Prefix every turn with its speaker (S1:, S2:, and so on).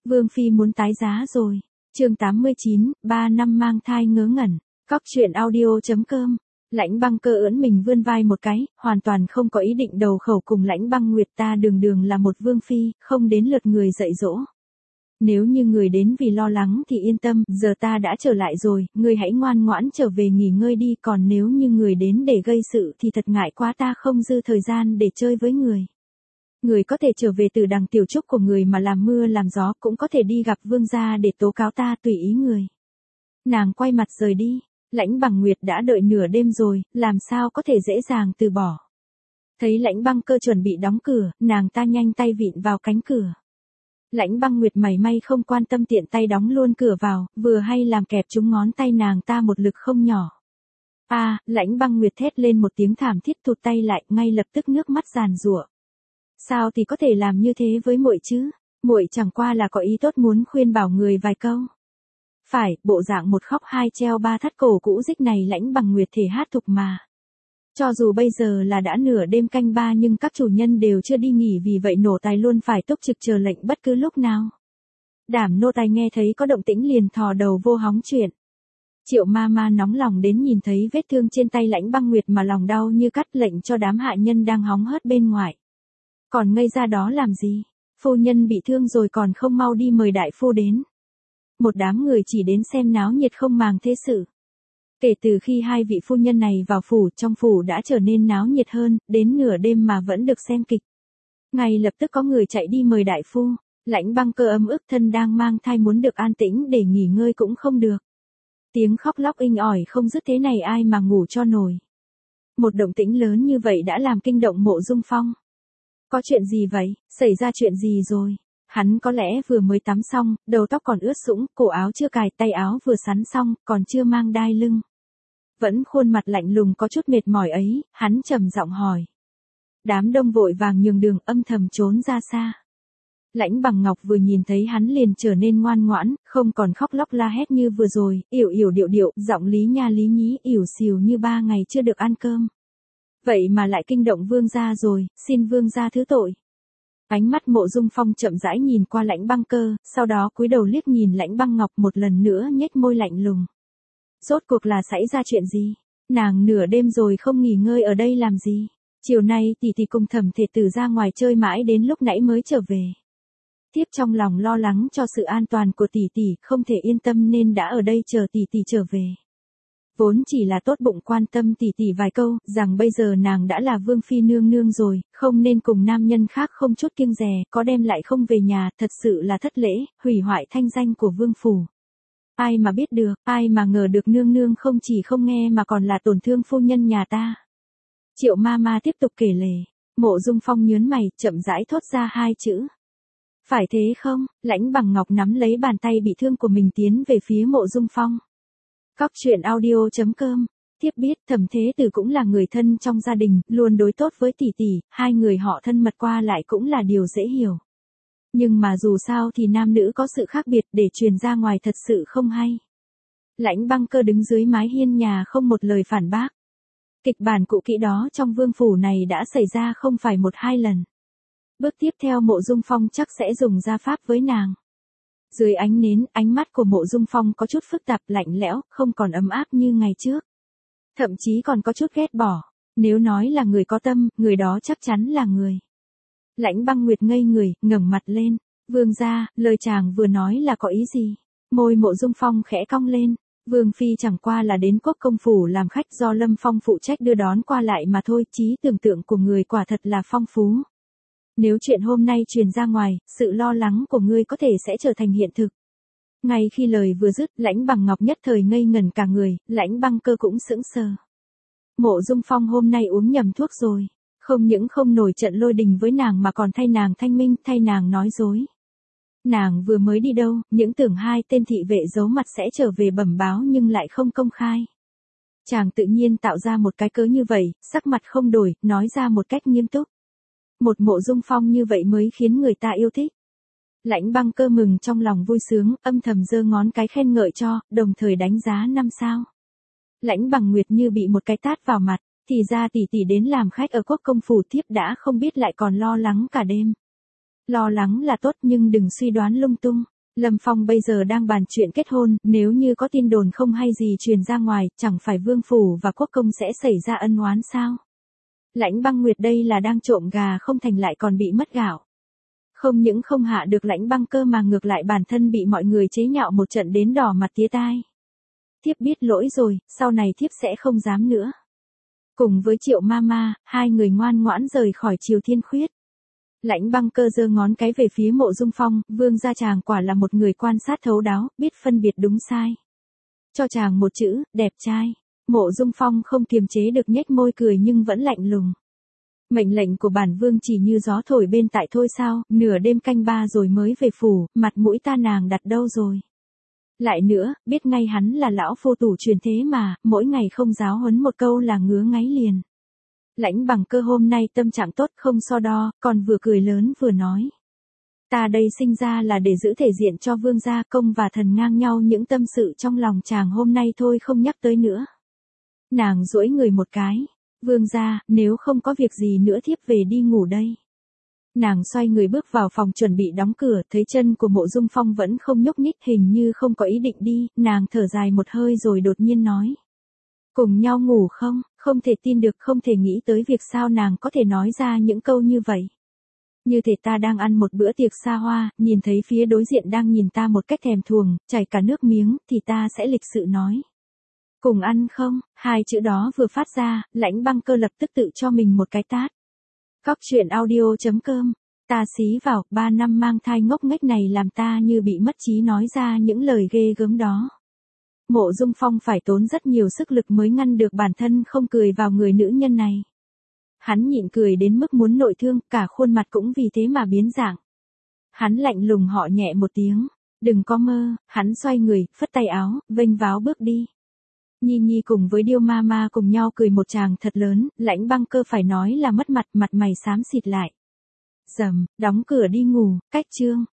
S1: Vương Phi muốn tái giá rồi. Chương 89, 3 năm mang thai ngớ ngẩn. Cóc truyện audio.com. Lãnh Băng Cơ ưỡn mình vươn vai một cái, hoàn toàn không có ý định đầu khẩu cùng Lãnh Băng Nguyệt, ta đường đường là một vương phi, không đến lượt người dạy dỗ. Nếu như người đến vì lo lắng thì yên tâm, giờ ta đã trở lại rồi, người hãy ngoan ngoãn trở về nghỉ ngơi đi, còn nếu như người đến để gây sự thì thật ngại quá, ta không dư thời gian để chơi với người. Người có thể trở về từ đằng tiểu trúc của người mà làm mưa làm gió, cũng có thể đi gặp vương gia để tố cáo ta, tùy ý người. Nàng quay mặt rời đi. Lãnh Bằng Nguyệt đã đợi nửa đêm rồi, làm sao có thể dễ dàng từ bỏ. Thấy Lãnh Băng Cơ chuẩn bị đóng cửa, nàng ta nhanh tay vịn vào cánh cửa. Lãnh Băng Nguyệt mảy may không quan tâm, tiện tay đóng luôn cửa vào, vừa hay làm kẹp trúng ngón tay nàng ta một lực không nhỏ. Lãnh Băng Nguyệt thét lên một tiếng thảm thiết, thụt tay lại, ngay lập tức nước mắt giàn giụa. Sao thì có thể làm như thế với muội chứ? Muội chẳng qua là có ý tốt muốn khuyên bảo người vài câu. Phải, bộ dạng một khóc hai treo ba thắt cổ cũ rích này Lãnh Bằng Nguyệt thể hát thục mà. Cho dù bây giờ là đã nửa đêm canh ba nhưng các chủ nhân đều chưa đi nghỉ, vì vậy nô tài luôn phải túc trực chờ lệnh bất cứ lúc nào. Đảm nô tài nghe thấy có động tĩnh liền thò đầu vô hóng chuyện. Triệu ma ma nóng lòng đến nhìn thấy vết thương trên tay Lãnh Băng Nguyệt mà lòng đau như cắt, lệnh cho đám hạ nhân đang hóng hớt bên ngoài. Còn ngây ra đó làm gì? Phu nhân bị thương rồi còn không mau đi mời đại phu đến. Một đám người chỉ đến xem náo nhiệt không màng thế sự. Kể từ khi hai vị phu nhân này vào phủ, trong phủ đã trở nên náo nhiệt hơn, đến nửa đêm mà vẫn được xem kịch. Ngay lập tức có người chạy đi mời đại phu. Lãnh Băng Cơ ấm ức, thân đang mang thai muốn được an tĩnh để nghỉ ngơi cũng không được. Tiếng khóc lóc inh ỏi không dứt, thế này ai mà ngủ cho nổi. Một động tĩnh lớn như vậy đã làm kinh động Mộ Dung Phong. Có chuyện gì vậy? Xảy ra chuyện gì rồi? Hắn có lẽ vừa mới tắm xong, đầu tóc còn ướt sũng, cổ áo chưa cài, tay áo vừa sắn xong, còn chưa mang đai lưng. Vẫn khuôn mặt lạnh lùng có chút mệt mỏi ấy, hắn trầm giọng hỏi. Đám đông vội vàng nhường đường, âm thầm trốn ra xa. Lãnh Bằng Ngọc vừa nhìn thấy hắn liền trở nên ngoan ngoãn, không còn khóc lóc la hét như vừa rồi, yểu yểu điệu điệu, giọng lý nha lý nhí, ỉu xìu như 3 ngày chưa được ăn cơm. Vậy mà lại kinh động vương gia rồi, xin vương gia thứ tội. Ánh mắt Mộ Dung Phong chậm rãi nhìn qua Lãnh Băng Cơ, sau đó cúi đầu liếc nhìn Lãnh Băng Ngọc một lần nữa, nhếch môi lạnh lùng. Rốt cuộc là xảy ra chuyện gì? Nàng nửa đêm rồi không nghỉ ngơi ở đây làm gì? Chiều nay tỷ tỷ cùng Thẩm Thể Tử ra ngoài chơi mãi đến lúc nãy mới trở về. Tiếp trong lòng lo lắng cho sự an toàn của tỷ tỷ, không thể yên tâm nên đã ở đây chờ tỷ tỷ trở về. Vốn chỉ là tốt bụng quan tâm tỷ tỷ vài câu, rằng bây giờ nàng đã là vương phi nương nương rồi, không nên cùng nam nhân khác không chút kiêng dè, có đem lại không về nhà, thật sự là thất lễ, hủy hoại thanh danh của vương phủ. Ai mà biết được, ai mà ngờ được nương nương không chỉ không nghe mà còn là tổn thương phu nhân nhà ta. Triệu ma ma tiếp tục kể lể. Mộ Dung Phong nhớn mày, chậm rãi thốt ra 2 chữ. Phải thế không? Lãnh Bằng Ngọc nắm lấy bàn tay bị thương của mình tiến về phía Mộ Dung Phong. Cóc truyện audio.com. Tiếp biết Thẩm Thế Tử cũng là người thân trong gia đình, luôn đối tốt với tỷ tỷ, hai người họ thân mật qua lại cũng là điều dễ hiểu. Nhưng mà dù sao thì nam nữ có sự khác biệt, để truyền ra ngoài thật sự không hay. Lãnh Băng Cơ đứng dưới mái hiên nhà không một lời phản bác. Kịch bản cũ kỹ đó trong vương phủ này đã xảy ra không phải 1-2 lần. Bước tiếp theo Mộ Dung Phong chắc sẽ dùng gia pháp với nàng. Dưới ánh nến, ánh mắt của Mộ Dung Phong có chút phức tạp, lạnh lẽo, không còn ấm áp như ngày trước. Thậm chí còn có chút ghét bỏ. Nếu nói là người có tâm, người đó chắc chắn là người. Lãnh Băng Nguyệt ngây người, ngẩng mặt lên. Vương gia, lời chàng vừa nói là có ý gì? Môi Mộ Dung Phong khẽ cong lên. Vương phi chẳng qua là đến Quốc công phủ làm khách, do Lâm Phong phụ trách đưa đón qua lại mà thôi, trí tưởng tượng của người quả thật là phong phú. Nếu chuyện hôm nay truyền ra ngoài, sự lo lắng của ngươi có thể sẽ trở thành hiện thực. Ngay khi lời vừa dứt, Lãnh Bằng Ngọc nhất thời ngây ngẩn cả người, Lãnh Băng Cơ cũng sững sờ. Mộ Dung Phong hôm nay uống nhầm thuốc rồi. Không những không nổi trận lôi đình với nàng mà còn thay nàng thanh minh, thay nàng nói dối. Nàng vừa mới đi đâu, những tưởng 2 tên thị vệ giấu mặt sẽ trở về bẩm báo nhưng lại không công khai. Chàng tự nhiên tạo ra một cái cớ như vậy, sắc mặt không đổi, nói ra một cách nghiêm túc. Một Mộ Dung Phong như vậy mới khiến người ta yêu thích. Lãnh Băng Cơ mừng trong lòng vui sướng, âm thầm giơ ngón cái khen ngợi cho, đồng thời đánh giá 5 sao. Lãnh Bằng Nguyệt như bị một cái tát vào mặt, thì ra tỷ tỷ đến làm khách ở Quốc công phủ, thiếp đã không biết lại còn lo lắng cả đêm. Lo lắng là tốt nhưng đừng suy đoán lung tung. Lâm Phong bây giờ đang bàn chuyện kết hôn, nếu như có tin đồn không hay gì truyền ra ngoài, chẳng phải Vương Phủ và Quốc Công sẽ xảy ra ân oán sao? Lãnh Băng Nguyệt đây là đang trộm gà không thành lại còn bị mất gạo. Không những không hạ được Lãnh Băng Cơ mà ngược lại bản thân bị mọi người chế nhạo một trận đến đỏ mặt tía tai. Thiếp biết lỗi rồi, sau này thiếp sẽ không dám nữa. Cùng với Triệu Mama, hai người ngoan ngoãn rời khỏi Triều Thiên Khuyết. Lãnh Băng Cơ giơ ngón cái về phía Mộ Dung Phong, Vương gia chàng quả là một người quan sát thấu đáo, biết phân biệt đúng sai. Cho chàng một chữ, đẹp trai. Mộ Dung Phong không kiềm chế được nhếch môi cười nhưng vẫn lạnh lùng. Mệnh lệnh của bản vương chỉ như gió thổi bên tại thôi sao, nửa đêm canh ba rồi mới về phủ, mặt mũi ta nàng đặt đâu rồi. Lại nữa, biết ngay hắn là lão phu tủ truyền thế mà, mỗi ngày không giáo huấn một câu là ngứa ngáy liền. Lãnh Bằng Cơ hôm nay tâm trạng tốt không so đo, còn vừa cười lớn vừa nói. Ta đây sinh ra là để giữ thể diện cho vương gia, công và thần ngang nhau, những tâm sự trong lòng chàng hôm nay thôi không nhắc tới nữa. Nàng duỗi người một cái. Vương gia, nếu không có việc gì nữa thiếp về đi ngủ đây. Nàng xoay người bước vào phòng chuẩn bị đóng cửa, thấy chân của Mộ Dung Phong vẫn không nhúc nhích, hình như không có ý định đi, nàng thở dài một hơi rồi đột nhiên nói. Cùng nhau ngủ không? Không thể tin được, không thể nghĩ tới việc sao nàng có thể nói ra những câu như vậy. Như thể ta đang ăn một bữa tiệc xa hoa, nhìn thấy phía đối diện đang nhìn ta một cách thèm thuồng, chảy cả nước miếng, thì ta sẽ lịch sự nói. Cùng ăn không? Hai chữ đó vừa phát ra, Lãnh Băng Cơ lập tức tự cho mình một cái tát. Cóc truyện audio.com. Ta xí vào, 3 năm mang thai ngốc nghếch này làm ta như bị mất trí nói ra những lời ghê gớm đó. Mộ Dung Phong phải tốn rất nhiều sức lực mới ngăn được bản thân không cười vào người nữ nhân này. Hắn nhịn cười đến mức muốn nội thương, cả khuôn mặt cũng vì thế mà biến dạng. Hắn lạnh lùng họ nhẹ một tiếng. Đừng có mơ, hắn xoay người, phất tay áo, vênh váo bước đi. Nhi Nhi cùng với Điêu Mama cùng nhau cười một tràng thật lớn, Lãnh Băng Cơ phải nói là mất mặt, mặt mày xám xịt lại. Dầm, đóng cửa đi ngủ, cách chương.